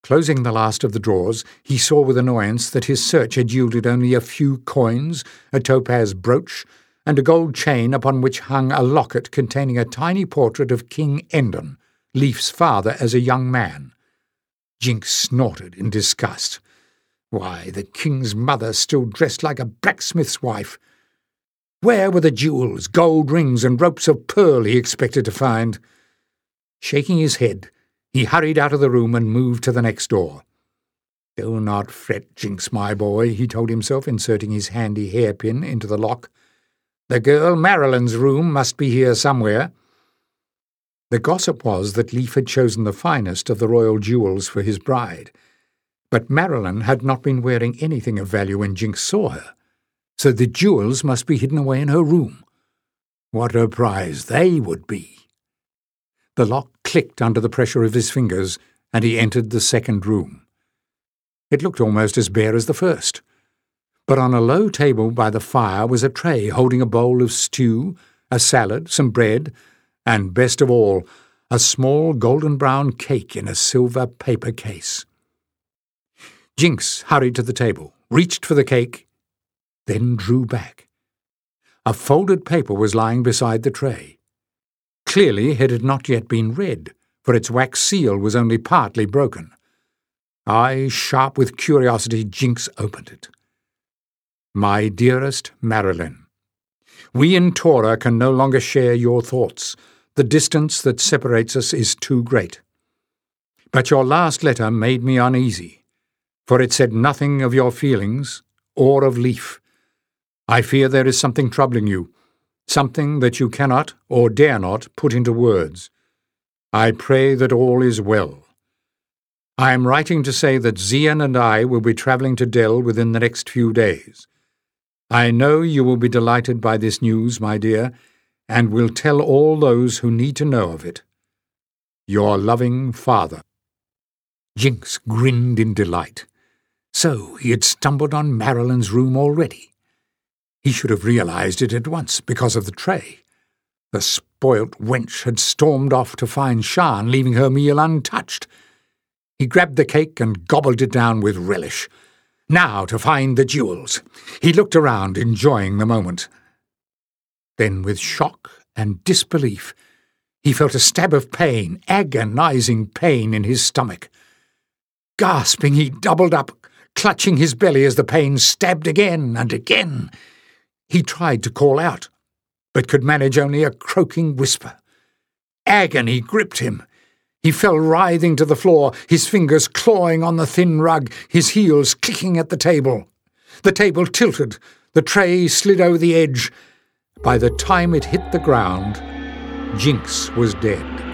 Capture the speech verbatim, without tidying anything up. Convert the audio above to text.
Closing the last of the drawers, he saw with annoyance that his search had yielded only a few coins, a topaz brooch, and a gold chain upon which hung a locket containing a tiny portrait of King Endon, Leif's father as a young man. Jinx snorted in disgust. Why, the king's mother still dressed like a blacksmith's wife. Where were the jewels, gold rings, and ropes of pearl he expected to find? Shaking his head, he hurried out of the room and moved to the next door. "Do not fret, Jinx, my boy," he told himself, inserting his handy hairpin into the lock. "The girl Marilyn's room must be here somewhere." The gossip was that Leif had chosen the finest of the royal jewels for his bride, but Marilyn had not been wearing anything of value when Jinx saw her, so the jewels must be hidden away in her room. What a prize they would be! The lock clicked under the pressure of his fingers, and he entered the second room. It looked almost as bare as the first, but on a low table by the fire was a tray holding a bowl of stew, a salad, some bread, and, best of all, a small golden-brown cake in a silver paper case. Jinx hurried to the table, reached for the cake, then drew back. A folded paper was lying beside the tray. Clearly it had not yet been read, for its wax seal was only partly broken. Eyes sharp with curiosity, Jinx opened it. "My dearest Marilyn, we in Tora can no longer share your thoughts. The distance that separates us is too great. But your last letter made me uneasy, for it said nothing of your feelings or of Leif. I fear there is something troubling you, something that you cannot or dare not put into words. I pray that all is well. I am writing to say that Zian and I will be travelling to Dell within the next few days. I know you will be delighted by this news, my dear, and will tell all those who need to know of it. Your loving father." Jinx grinned in delight. So he had stumbled on Marilyn's room already. He should have realized it at once because of the tray. The spoilt wench had stormed off to find Shan, leaving her meal untouched. He grabbed the cake and gobbled it down with relish. Now to find the jewels. He looked around, enjoying the moment. Then, with shock and disbelief, he felt a stab of pain, agonizing pain in his stomach. Gasping, he doubled up, clutching his belly as the pain stabbed again and again. He tried to call out, but could manage only a croaking whisper. Agony gripped him. He fell writhing to the floor, his fingers clawing on the thin rug, his heels clicking at the table. The table tilted, the tray slid over the edge. By the time it hit the ground, Jinx was dead.